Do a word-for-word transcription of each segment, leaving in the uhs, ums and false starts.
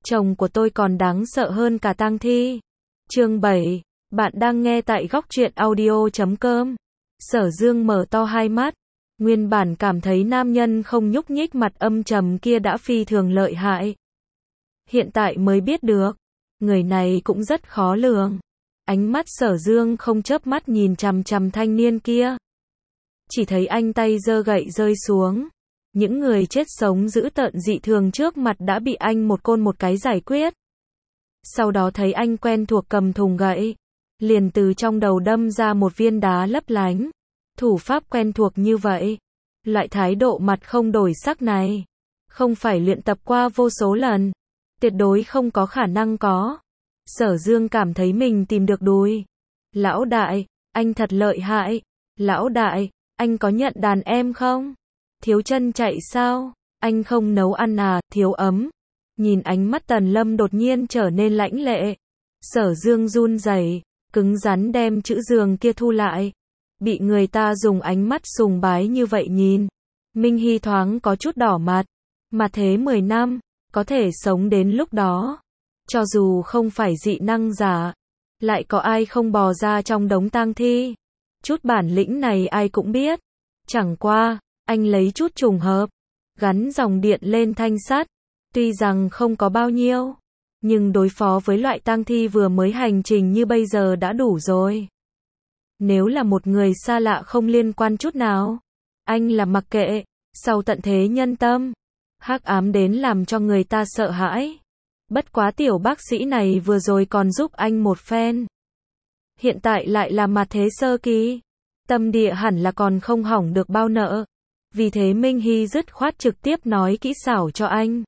chồng của tôi còn đáng sợ hơn cả tang thi. Chương bảy, bạn đang nghe tại góc truyện audio chấm com. Sở Dương mở to hai mắt, nguyên bản cảm thấy nam nhân không nhúc nhích mặt âm trầm kia đã phi thường lợi hại. Hiện tại mới biết được, người này cũng rất khó lường. Ánh mắt Sở Dương không chớp mắt nhìn chằm chằm thanh niên kia. Chỉ thấy anh tay giơ gậy rơi xuống. Những người chết sống dữ tợn dị thường trước mặt đã bị anh một côn một cái giải quyết. Sau đó thấy anh quen thuộc cầm thùng gậy, liền từ trong đầu đâm ra một viên đá lấp lánh. Thủ pháp quen thuộc như vậy, loại thái độ mặt không đổi sắc này, không phải luyện tập qua vô số lần, tuyệt đối không có khả năng có. Sở Dương cảm thấy mình tìm được đùi. Lão đại, anh thật lợi hại. Lão đại, anh có nhận đàn em không? Thiếu chân chạy sao? Anh không nấu ăn à, thiếu ấm? Nhìn ánh mắt Tần Lâm đột nhiên trở nên lãnh lệ. Sở Dương run rẩy, cứng rắn đem chữ giường kia thu lại. Bị người ta dùng ánh mắt sùng bái như vậy nhìn. Minh Hy thoáng có chút đỏ mặt. Mà thế mười năm, có thể sống đến lúc đó. Cho dù không phải dị năng giả, lại có ai không bò ra trong đống tang thi. Chút bản lĩnh này ai cũng biết. Chẳng qua, anh lấy chút trùng hợp, gắn dòng điện lên thanh sắt. Tuy rằng không có bao nhiêu, nhưng đối phó với loại tang thi vừa mới hành trình như bây giờ đã đủ rồi. Nếu là một người xa lạ không liên quan chút nào, anh là mặc kệ, sau tận thế nhân tâm, hắc ám đến làm cho người ta sợ hãi. Bất quá tiểu bác sĩ này vừa rồi còn giúp anh một phen. Hiện tại lại là mặt thế sơ kỳ. Tâm địa hẳn là còn không hỏng được bao nợ. Vì thế Minh Hy dứt khoát trực tiếp nói kỹ xảo cho anh.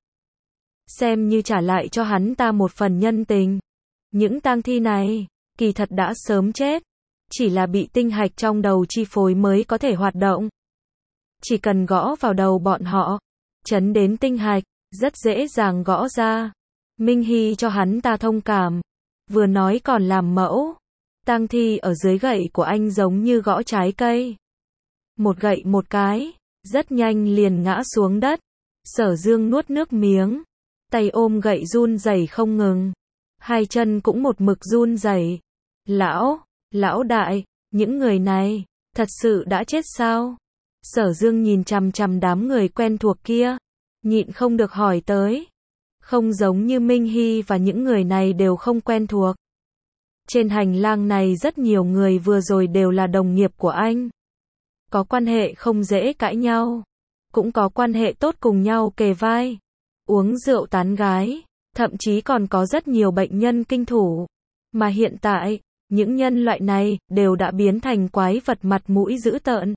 Xem như trả lại cho hắn ta một phần nhân tình. Những tang thi này, kỳ thật đã sớm chết. Chỉ là bị tinh hạch trong đầu chi phối mới có thể hoạt động. Chỉ cần gõ vào đầu bọn họ, chấn đến tinh hạch, rất dễ dàng gõ ra. Minh Hy cho hắn ta thông cảm, vừa nói còn làm mẫu. Tang thi ở dưới gậy của anh giống như gõ trái cây. Một gậy một cái, rất nhanh liền ngã xuống đất. Sở Dương nuốt nước miếng, tay ôm gậy run rẩy không ngừng. Hai chân cũng một mực run rẩy. Lão, lão đại, những người này, thật sự đã chết sao? Sở Dương nhìn chằm chằm đám người quen thuộc kia, nhịn không được hỏi tới. Không giống như Minh Hy và những người này đều không quen thuộc. Trên hành lang này rất nhiều người vừa rồi đều là đồng nghiệp của anh. Có quan hệ không dễ cãi nhau, cũng có quan hệ tốt cùng nhau kề vai, uống rượu tán gái, thậm chí còn có rất nhiều bệnh nhân kinh thủ. Mà hiện tại, những nhân loại này đều đã biến thành quái vật mặt mũi dữ tợn.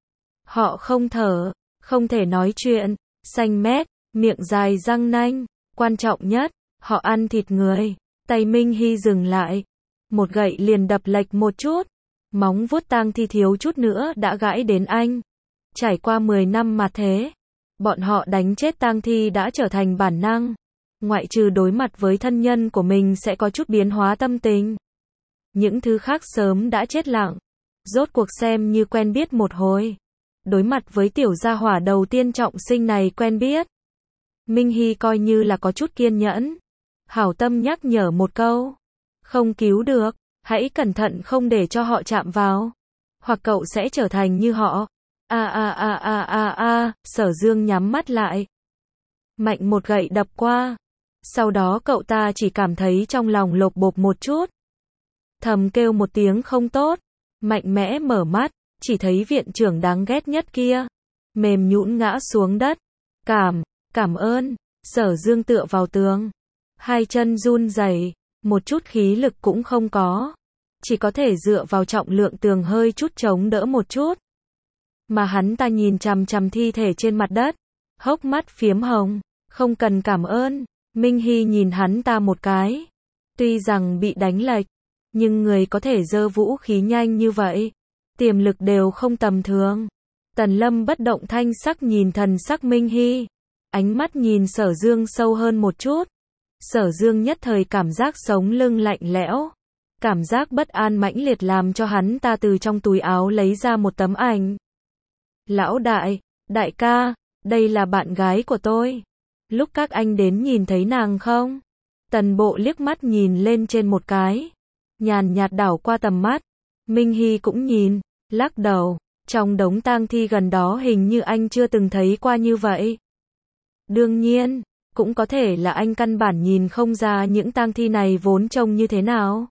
Họ không thở, không thể nói chuyện, xanh mét, miệng dài răng nanh. Quan trọng nhất, họ ăn thịt người. Tay Minh Hy dừng lại, một gậy liền đập lệch một chút. Móng vuốt tang thi thiếu chút nữa đã gãi đến anh. Trải qua mười năm mà thế, bọn họ đánh chết tang thi đã trở thành bản năng. Ngoại trừ đối mặt với thân nhân của mình sẽ có chút biến hóa tâm tình. Những thứ khác sớm đã chết lặng. Rốt cuộc xem như quen biết một hồi. Đối mặt với tiểu gia hỏa đầu tiên trọng sinh này quen biết. Minh Hy coi như là có chút kiên nhẫn. Hảo tâm nhắc nhở một câu. Không cứu được, hãy cẩn thận không để cho họ chạm vào. Hoặc cậu sẽ trở thành như họ. A a a a a a, Sở Dương nhắm mắt lại. Mạnh một gậy đập qua. Sau đó cậu ta chỉ cảm thấy trong lòng lột bột một chút. Thầm kêu một tiếng không tốt. Mạnh mẽ mở mắt, chỉ thấy viện trưởng đáng ghét nhất kia. Mềm nhũn ngã xuống đất. Cảm, cảm ơn. Sở Dương tựa vào tường. Hai chân run rẩy, một chút khí lực cũng không có. Chỉ có thể dựa vào trọng lượng tường hơi chút chống đỡ một chút. Mà hắn ta nhìn chằm chằm thi thể trên mặt đất. Hốc mắt phiếm hồng. Không cần cảm ơn. Minh Hy nhìn hắn ta một cái. Tuy rằng bị đánh lệch, nhưng người có thể giơ vũ khí nhanh như vậy, tiềm lực đều không tầm thường. Tần Lâm bất động thanh sắc nhìn thần sắc Minh Hy. Ánh mắt nhìn Sở Dương sâu hơn một chút. Sở Dương nhất thời cảm giác sống lưng lạnh lẽo. Cảm giác bất an mãnh liệt làm cho hắn ta từ trong túi áo lấy ra một tấm ảnh. Lão đại, đại ca, đây là bạn gái của tôi. Lúc các anh đến nhìn thấy nàng không? Tần Bộ liếc mắt nhìn lên trên một cái, nhàn nhạt đảo qua tầm mắt. Minh Hy cũng nhìn, lắc đầu, trong đống tang thi gần đó hình như anh chưa từng thấy qua như vậy. Đương nhiên, cũng có thể là anh căn bản nhìn không ra những tang thi này vốn trông như thế nào.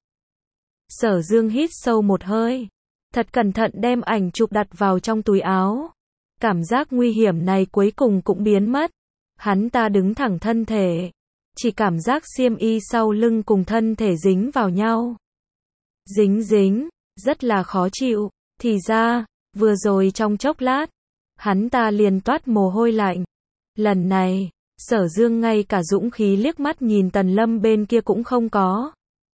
Sở Dương hít sâu một hơi, thật cẩn thận đem ảnh chụp đặt vào trong túi áo. Cảm giác nguy hiểm này cuối cùng cũng biến mất. Hắn ta đứng thẳng thân thể, chỉ cảm giác xiêm y sau lưng cùng thân thể dính vào nhau. Dính dính, rất là khó chịu. Thì ra, vừa rồi trong chốc lát, hắn ta liền toát mồ hôi lạnh. Lần này, Sở Dương ngay cả dũng khí liếc mắt nhìn Tần Lâm bên kia cũng không có.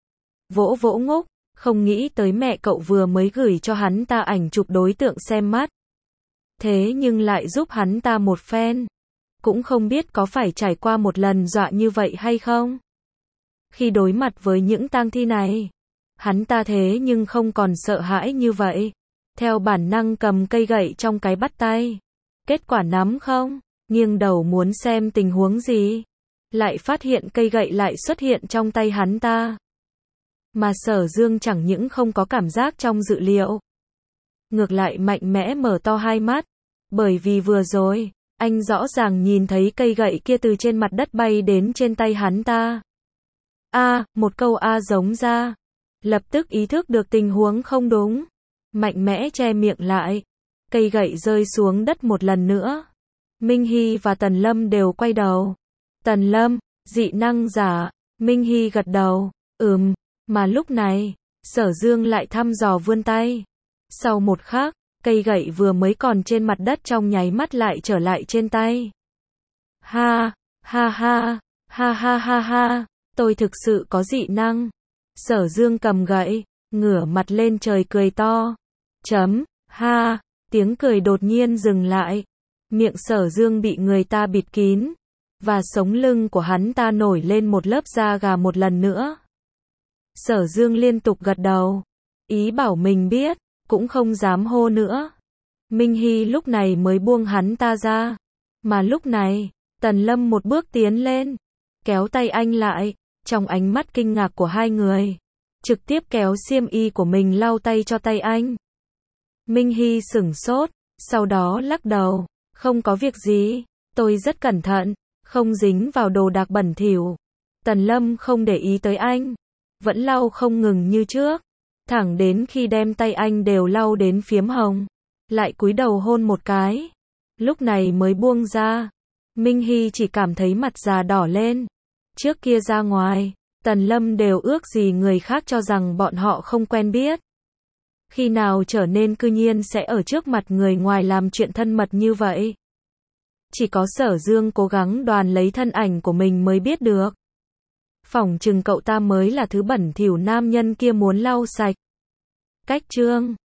Vỗ vỗ ngốc, không nghĩ tới mẹ cậu vừa mới gửi cho hắn ta ảnh chụp đối tượng xem mắt. Thế nhưng lại giúp hắn ta một phen. Cũng không biết có phải trải qua một lần dọa như vậy hay không. Khi đối mặt với những tang thi này, hắn ta thế nhưng không còn sợ hãi như vậy. Theo bản năng cầm cây gậy trong cái bắt tay. Kết quả nắm không, nghiêng đầu muốn xem tình huống gì. Lại phát hiện cây gậy lại xuất hiện trong tay hắn ta. Mà Sở Dương chẳng những không có cảm giác trong dự liệu. Ngược lại mạnh mẽ mở to hai mắt. Bởi vì vừa rồi, anh rõ ràng nhìn thấy cây gậy kia từ trên mặt đất bay đến trên tay hắn ta. A, một câu A giống ra. Lập tức ý thức được tình huống không đúng. Mạnh mẽ che miệng lại. Cây gậy rơi xuống đất một lần nữa. Minh Hy và Tần Lâm đều quay đầu. Tần Lâm, dị năng giả. Minh Hy gật đầu. Ừm, mà lúc này, Sở Dương lại thăm dò vươn tay. Sau một khắc, cây gậy vừa mới còn trên mặt đất trong nháy mắt lại trở lại trên tay. Ha, ha ha, ha ha ha ha, tôi thực sự có dị năng. Sở Dương cầm gậy, ngửa mặt lên trời cười to. Chấm, ha, tiếng cười đột nhiên dừng lại. Miệng Sở Dương bị người ta bịt kín. Và sống lưng của hắn ta nổi lên một lớp da gà một lần nữa. Sở Dương liên tục gật đầu. Ý bảo mình biết, cũng không dám hô nữa. Minh Hy lúc này mới buông hắn ta ra. Mà lúc này, Tần Lâm một bước tiến lên, kéo tay anh lại, trong ánh mắt kinh ngạc của hai người. Trực tiếp kéo xiêm y của mình lau tay cho tay anh. Minh Hy sửng sốt, sau đó lắc đầu. Không có việc gì, tôi rất cẩn thận, không dính vào đồ đạc bẩn thỉu. Tần Lâm không để ý tới anh. Vẫn lau không ngừng như trước. Thẳng đến khi đem tay anh đều lau đến phiếm hồng. Lại cúi đầu hôn một cái. Lúc này mới buông ra. Minh Hy chỉ cảm thấy mặt già đỏ lên. Trước kia ra ngoài, Tần Lâm đều ước gì người khác cho rằng bọn họ không quen biết. Khi nào trở nên cư nhiên sẽ ở trước mặt người ngoài làm chuyện thân mật như vậy. Chỉ có Sở Dương cố gắng đoàn lấy thân ảnh của mình mới biết được. Phỏng chừng cậu ta mới là thứ bẩn thỉu nam nhân kia muốn lau sạch. Cách chương